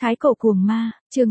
Thái cổ cuồng ma, chương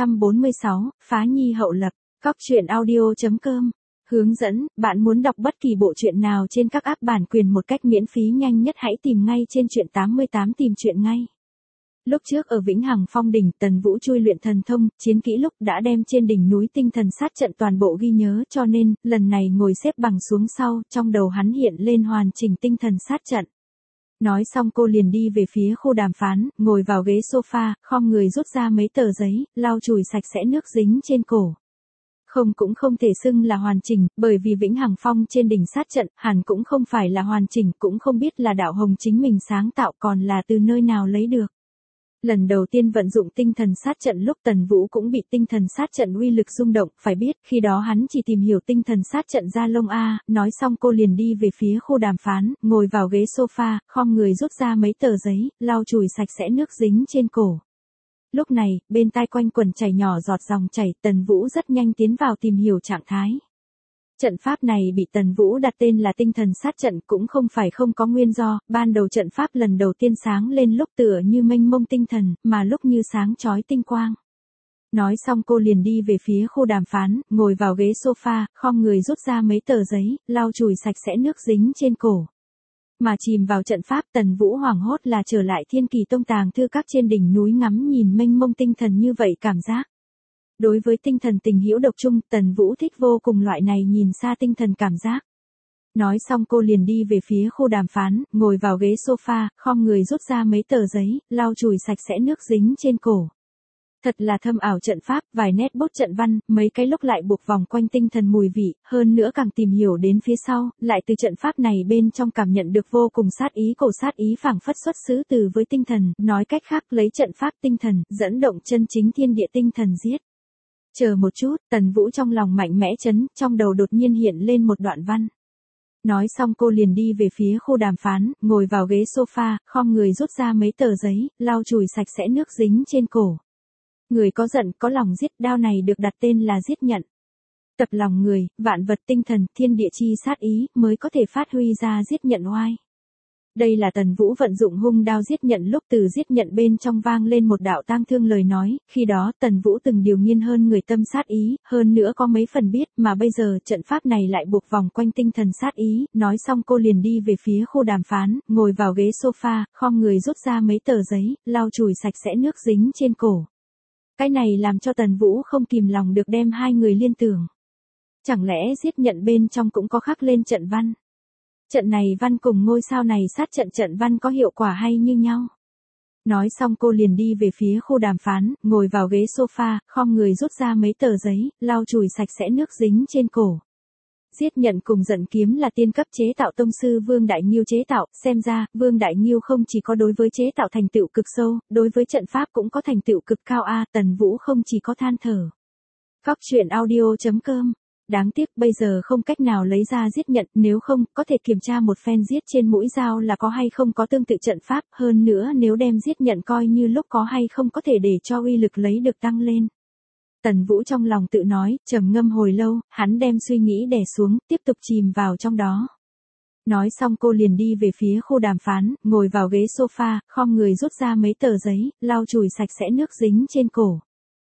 646, phá nhi hậu lập, Cóc truyện audio.com. Hướng dẫn, bạn muốn đọc bất kỳ bộ truyện nào trên các app bản quyền một cách miễn phí nhanh nhất hãy tìm ngay trên truyện 88 tìm truyện ngay. Lúc trước ở Vĩnh Hằng Phong đỉnh, Tần Vũ chui luyện thần thông, chiến kỹ lúc đã đem trên đỉnh núi tinh thần sát trận toàn bộ ghi nhớ, cho nên, lần này ngồi xếp bằng xuống sau, trong đầu hắn hiện lên hoàn chỉnh tinh thần sát trận. Nói xong cô liền đi về phía khu đàm phán, ngồi vào ghế sofa, khom người rút ra mấy tờ giấy, lau chùi sạch sẽ nước dính trên cổ. Không cũng không thể xưng là hoàn chỉnh, bởi vì Vĩnh Hằng Phong trên đỉnh sát trận, hẳn cũng không phải là hoàn chỉnh, cũng không biết là đạo hồng chính mình sáng tạo còn là từ nơi nào lấy được. Lần đầu tiên vận dụng tinh thần sát trận lúc Tần Vũ cũng bị tinh thần sát trận uy lực rung động, phải biết, khi đó hắn chỉ tìm hiểu tinh thần sát trận ra lông a, nói xong cô liền đi về phía khu đàm phán, ngồi vào ghế sofa, khom người rút ra mấy tờ giấy, lau chùi sạch sẽ nước dính trên cổ. Lúc này, bên tai quanh quần chảy nhỏ giọt dòng chảy, Tần Vũ rất nhanh tiến vào tìm hiểu trạng thái. Trận pháp này bị Tần Vũ đặt tên là tinh thần sát trận cũng không phải không có nguyên do, ban đầu trận pháp lần đầu tiên sáng lên lúc tựa như mênh mông tinh thần, mà lúc như sáng chói tinh quang. Nói xong cô liền đi về phía khu đàm phán, ngồi vào ghế sofa, khom người rút ra mấy tờ giấy, lau chùi sạch sẽ nước dính trên cổ. Mà chìm vào trận pháp, Tần Vũ hoảng hốt là trở lại Thiên Kỳ Tông tàng thư các trên đỉnh núi ngắm nhìn mênh mông tinh thần như vậy cảm giác. Đối với tinh thần tình hữu độc trung, Tần Vũ thích vô cùng loại này nhìn xa tinh thần cảm giác. Nói xong cô liền đi về phía khu đàm phán, ngồi vào ghế sofa, khom người rút ra mấy tờ giấy, lau chùi sạch sẽ nước dính trên cổ. Thật là thâm ảo trận pháp, vài nét bút trận văn, mấy cái lúc lại buộc vòng quanh tinh thần mùi vị, hơn nữa càng tìm hiểu đến phía sau, lại từ trận pháp này bên trong cảm nhận được vô cùng sát ý, cổ sát ý phảng phất xuất xứ từ với tinh thần, nói cách khác lấy trận pháp tinh thần, dẫn động chân chính thiên địa tinh thần giết. Chờ một chút, Tần Vũ trong lòng mạnh mẽ chấn, trong đầu đột nhiên hiện lên một đoạn văn. Nói xong cô liền đi về phía khu đàm phán, ngồi vào ghế sofa, khom người rút ra mấy tờ giấy, lau chùi sạch sẽ nước dính trên cổ. Người có giận có lòng giết, đao này được đặt tên là giết nhận. Tập lòng người, vạn vật tinh thần, thiên địa chi sát ý, mới có thể phát huy ra giết nhận oai. Đây là Tần Vũ vận dụng hung đao giết nhận lúc từ giết nhận bên trong vang lên một đạo tang thương lời nói, khi đó Tần Vũ từng điều nghiên hơn người tâm sát ý, hơn nữa có mấy phần biết, mà bây giờ trận pháp này lại buộc vòng quanh tinh thần sát ý, nói xong cô liền đi về phía khu đàm phán, ngồi vào ghế sofa, khom người rút ra mấy tờ giấy, lau chùi sạch sẽ nước dính trên cổ. Cái này làm cho Tần Vũ không kìm lòng được đem hai người liên tưởng. Chẳng lẽ giết nhận bên trong cũng có khắc lên trận văn? Trận này văn cùng ngôi sao này sát trận văn có hiệu quả hay như nhau? Nói xong cô liền đi về phía khu đàm phán, ngồi vào ghế sofa, khom người rút ra mấy tờ giấy, lau chùi sạch sẽ nước dính trên cổ. Giết nhận cùng giận kiếm là tiên cấp chế tạo tông sư Vương Đại Nghiêu chế tạo, xem ra, Vương Đại Nghiêu không chỉ có đối với chế tạo thành tựu cực sâu, đối với trận pháp cũng có thành tựu cực cao a. Tần Vũ không chỉ có than thở. Cóc truyện audio.com. Đáng tiếc bây giờ không cách nào lấy ra giết nhận, nếu không, có thể kiểm tra một phen giết trên mũi dao là có hay không có tương tự trận pháp, hơn nữa nếu đem giết nhận coi như lúc có hay không có thể để cho uy lực lấy được tăng lên. Tần Vũ trong lòng tự nói, trầm ngâm hồi lâu, hắn đem suy nghĩ đè xuống, tiếp tục chìm vào trong đó. Nói xong cô liền đi về phía khu đàm phán, ngồi vào ghế sofa, khom người rút ra mấy tờ giấy, lau chùi sạch sẽ nước dính trên cổ.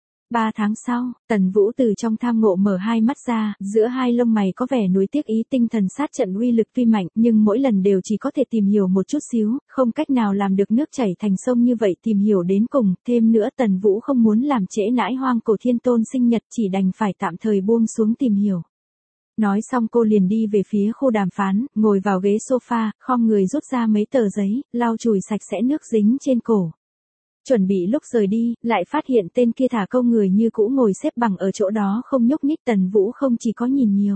3 tháng sau, Tần Vũ từ trong tham ngộ mở hai mắt ra, giữa hai lông mày có vẻ nuối tiếc ý tinh thần sát trận uy lực tuy mạnh, nhưng mỗi lần đều chỉ có thể tìm hiểu một chút xíu, không cách nào làm được nước chảy thành sông như vậy tìm hiểu đến cùng, thêm nữa Tần Vũ không muốn làm trễ nãi Hoang Cổ Thiên Tôn sinh nhật chỉ đành phải tạm thời buông xuống tìm hiểu. Nói xong cô liền đi về phía khu đàm phán, ngồi vào ghế sofa, khom người rút ra mấy tờ giấy, lau chùi sạch sẽ nước dính trên cổ. Chuẩn bị lúc rời đi, lại phát hiện tên kia thả câu người như cũ ngồi xếp bằng ở chỗ đó không nhúc nhích. Tần Vũ không chỉ có nhìn nhiều.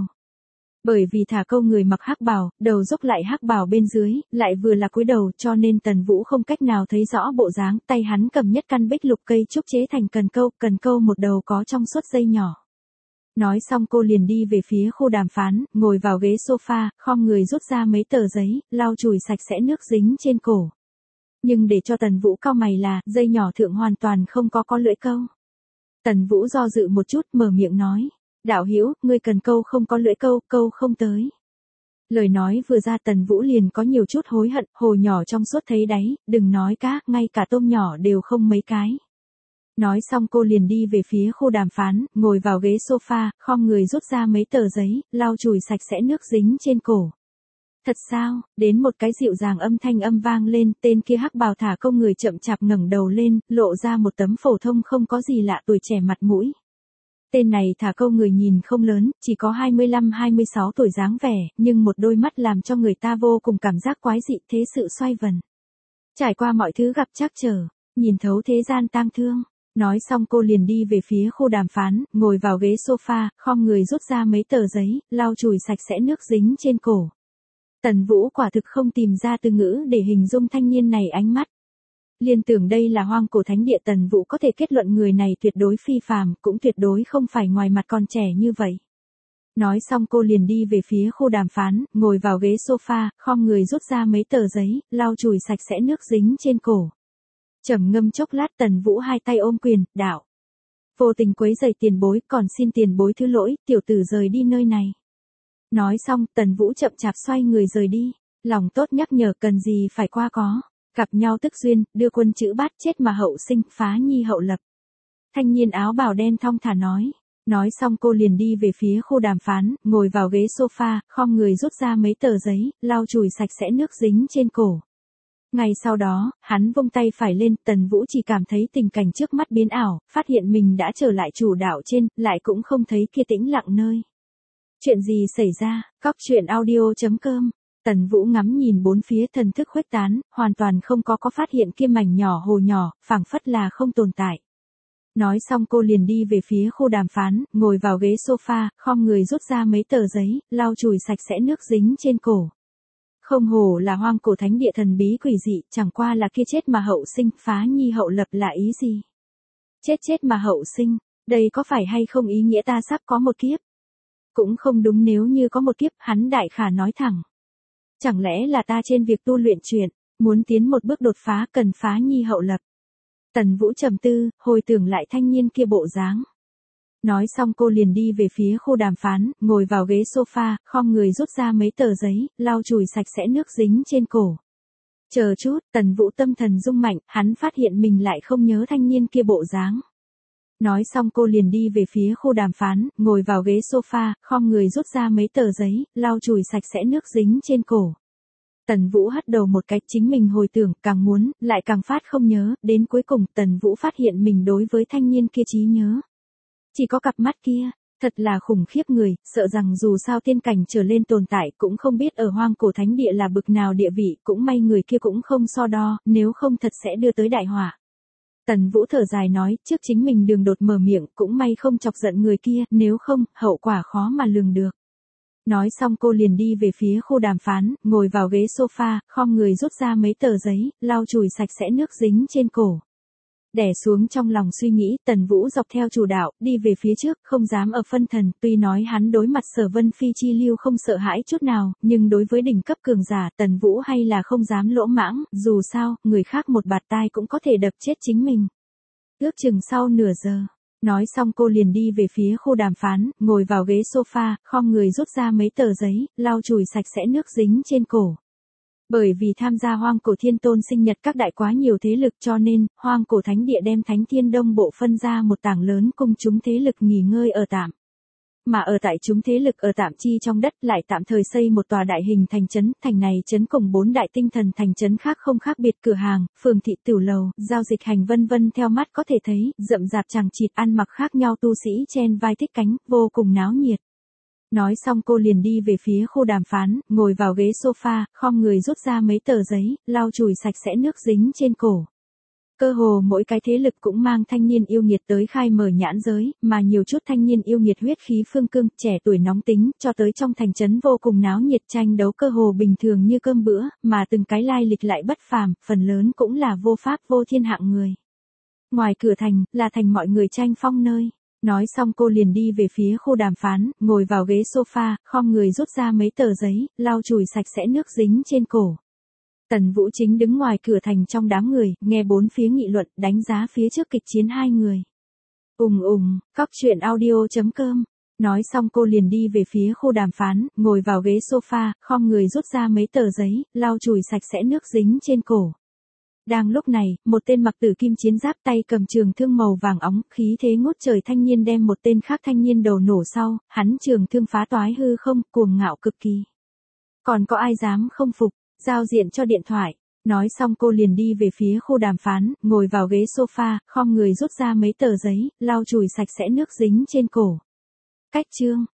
Bởi vì thả câu người mặc hắc bào, đầu dốc lại hắc bào bên dưới, lại vừa là cúi đầu cho nên Tần Vũ không cách nào thấy rõ bộ dáng, tay hắn cầm nhất căn bích lục cây trúc chế thành cần câu một đầu có trong suốt dây nhỏ. Nói xong cô liền đi về phía khu đàm phán, ngồi vào ghế sofa, khom người rút ra mấy tờ giấy, lau chùi sạch sẽ nước dính trên cổ. Nhưng để cho Tần Vũ cau mày là, dây nhỏ thượng hoàn toàn không có lưỡi câu. Tần Vũ do dự một chút, mở miệng nói, đạo hữu, ngươi cần câu không có lưỡi câu, câu không tới. Lời nói vừa ra Tần Vũ liền có nhiều chút hối hận, hồ nhỏ trong suốt thấy đáy, đừng nói cá, ngay cả tôm nhỏ đều không mấy cái. Nói xong cô liền đi về phía khu đàm phán, ngồi vào ghế sofa, khom người rút ra mấy tờ giấy, lau chùi sạch sẽ nước dính trên cổ. Thật sao? Đến một cái dịu dàng âm thanh âm vang lên, tên kia hắc bào thả câu người chậm chạp ngẩng đầu lên, lộ ra một tấm phổ thông không có gì lạ tuổi trẻ mặt mũi. Tên này thả câu người nhìn không lớn, chỉ có 25-26 tuổi dáng vẻ, nhưng một đôi mắt làm cho người ta vô cùng cảm giác quái dị thế sự xoay vần. Trải qua mọi thứ gặp trắc trở, nhìn thấu thế gian tang thương. Nói xong cô liền đi về phía khu đàm phán, ngồi vào ghế sofa, khom người rút ra mấy tờ giấy, lau chùi sạch sẽ nước dính trên cổ. Tần Vũ quả thực không tìm ra từ ngữ để hình dung thanh niên này ánh mắt. Liên tưởng đây là hoang cổ thánh địa, Tần Vũ có thể kết luận người này tuyệt đối phi phàm, cũng tuyệt đối không phải ngoài mặt còn trẻ như vậy. Nói xong cô liền đi về phía khu đàm phán, ngồi vào ghế sofa, khom người rút ra mấy tờ giấy, lau chùi sạch sẽ nước dính trên cổ. Trầm ngâm chốc lát, Tần Vũ hai tay ôm quyền, đạo. Vô tình quấy rầy tiền bối, còn xin tiền bối thứ lỗi, tiểu tử rời đi nơi này. Nói xong, Tần Vũ chậm chạp xoay người rời đi, lòng tốt nhắc nhở cần gì phải qua có. Gặp nhau tức duyên, đưa quân chữ bát chết mà hậu sinh, phá nhi hậu lập. Thanh niên áo bào đen thong thả nói. Nói xong cô liền đi về phía khu đàm phán, ngồi vào ghế sofa, khom người rút ra mấy tờ giấy, lau chùi sạch sẽ nước dính trên cổ. Ngay sau đó, hắn vung tay phải lên, Tần Vũ chỉ cảm thấy tình cảnh trước mắt biến ảo, phát hiện mình đã trở lại chủ đạo trên, lại cũng không thấy kia tĩnh lặng nơi. Chuyện gì xảy ra? Cóc truyện audio.com. Tần Vũ ngắm nhìn bốn phía, thần thức khuếch tán, hoàn toàn không có phát hiện kia mảnh nhỏ hồ nhỏ, phảng phất là không tồn tại. Nói xong cô liền đi về phía khu đàm phán, ngồi vào ghế sofa, khom người rút ra mấy tờ giấy, lau chùi sạch sẽ nước dính trên cổ. Không hổ là hoang cổ thánh địa thần bí quỷ dị, chẳng qua là kia chết mà hậu sinh, phá nhi hậu lập là ý gì? Chết mà hậu sinh, đây có phải hay không ý nghĩa ta sắp có một kiếp? Cũng không đúng, nếu như có một kiếp, hắn đại khả nói thẳng. Chẳng lẽ là ta trên việc tu luyện chuyện, muốn tiến một bước đột phá cần phá nhi hậu lập. Tần Vũ trầm tư, hồi tưởng lại thanh niên kia bộ dáng. Nói xong cô liền đi về phía khu đàm phán, ngồi vào ghế sofa, khom người rút ra mấy tờ giấy, lau chùi sạch sẽ nước dính trên cổ. Chờ chút, Tần Vũ tâm thần rung mạnh, hắn phát hiện mình lại không nhớ thanh niên kia bộ dáng. Nói xong cô liền đi về phía khu đàm phán, ngồi vào ghế sofa, khom người rút ra mấy tờ giấy, lau chùi sạch sẽ nước dính trên cổ. Tần Vũ hất đầu một cái, chính mình hồi tưởng, càng muốn, lại càng phát không nhớ, đến cuối cùng Tần Vũ phát hiện mình đối với thanh niên kia trí nhớ. Chỉ có cặp mắt kia, thật là khủng khiếp người, sợ rằng dù sao tiên cảnh trở lên tồn tại cũng không biết ở hoang cổ thánh địa là bực nào địa vị, cũng may người kia cũng không so đo, nếu không thật sẽ đưa tới đại họa. Tần Vũ thở dài nói, trước chính mình đường đột mở miệng, cũng may không chọc giận người kia, nếu không, hậu quả khó mà lường được. Nói xong cô liền đi về phía khu đàm phán, ngồi vào ghế sofa, khom người rút ra mấy tờ giấy, lau chùi sạch sẽ nước dính trên cổ. Đè xuống trong lòng suy nghĩ, Tần Vũ dọc theo chủ đạo, đi về phía trước, không dám ở phân thần, tuy nói hắn đối mặt Sở Vân Phi chi lưu không sợ hãi chút nào, nhưng đối với đỉnh cấp cường giả, Tần Vũ hay là không dám lỗ mãng, dù sao, người khác một bạt tai cũng có thể đập chết chính mình. Ước chừng sau nửa giờ. Nói xong cô liền đi về phía khu đàm phán, ngồi vào ghế sofa, khom người rút ra mấy tờ giấy, lau chùi sạch sẽ nước dính trên cổ. Bởi vì tham gia hoang cổ thiên tôn sinh nhật các đại quá nhiều thế lực cho nên, hoang cổ thánh địa đem thánh thiên đông bộ phân ra một tảng lớn cùng chúng thế lực nghỉ ngơi ở tạm. Mà ở tại chúng thế lực ở tạm chi trong đất lại tạm thời xây một tòa đại hình thành trấn, thành này trấn cùng 4 đại tinh thần thành trấn khác không khác biệt, cửa hàng, phường thị, tửu lầu, giao dịch hành vân vân theo mắt có thể thấy, rậm rạp chằng chịt, ăn mặc khác nhau tu sĩ chen vai thích cánh, vô cùng náo nhiệt. Nói xong cô liền đi về phía khu đàm phán, ngồi vào ghế sofa, khom người rút ra mấy tờ giấy, lau chùi sạch sẽ nước dính trên cổ. Cơ hồ mỗi cái thế lực cũng mang thanh niên yêu nghiệt tới khai mở nhãn giới, mà nhiều chút thanh niên yêu nghiệt huyết khí phương cương, trẻ tuổi nóng tính, cho tới trong thành trấn vô cùng náo nhiệt, tranh đấu cơ hồ bình thường như cơm bữa, mà từng cái lai lịch lại bất phàm, phần lớn cũng là vô pháp vô thiên hạng người. Ngoài cửa thành, là thành mọi người tranh phong nơi. Nói xong cô liền đi về phía khu đàm phán, ngồi vào ghế sofa, khom người rút ra mấy tờ giấy, lau chùi sạch sẽ nước dính trên cổ. Tần Vũ chính đứng ngoài cửa thành trong đám người, nghe bốn phía nghị luận, đánh giá phía trước kịch chiến hai người. Cóc truyện audio.com. Nói xong cô liền đi về phía khu đàm phán, ngồi vào ghế sofa, khom người rút ra mấy tờ giấy, lau chùi sạch sẽ nước dính trên cổ. Đang lúc này, một tên mặc tử kim chiến giáp tay cầm trường thương màu vàng óng, khí thế ngút trời thanh niên đem một tên khác thanh niên đầu nổ sau, hắn trường thương phá toái hư không, cuồng ngạo cực kỳ. Còn có ai dám không phục, giao diện cho điện thoại. Nói xong cô liền đi về phía khu đàm phán, ngồi vào ghế sofa, khom người rút ra mấy tờ giấy, lau chùi sạch sẽ nước dính trên cổ. Cách chương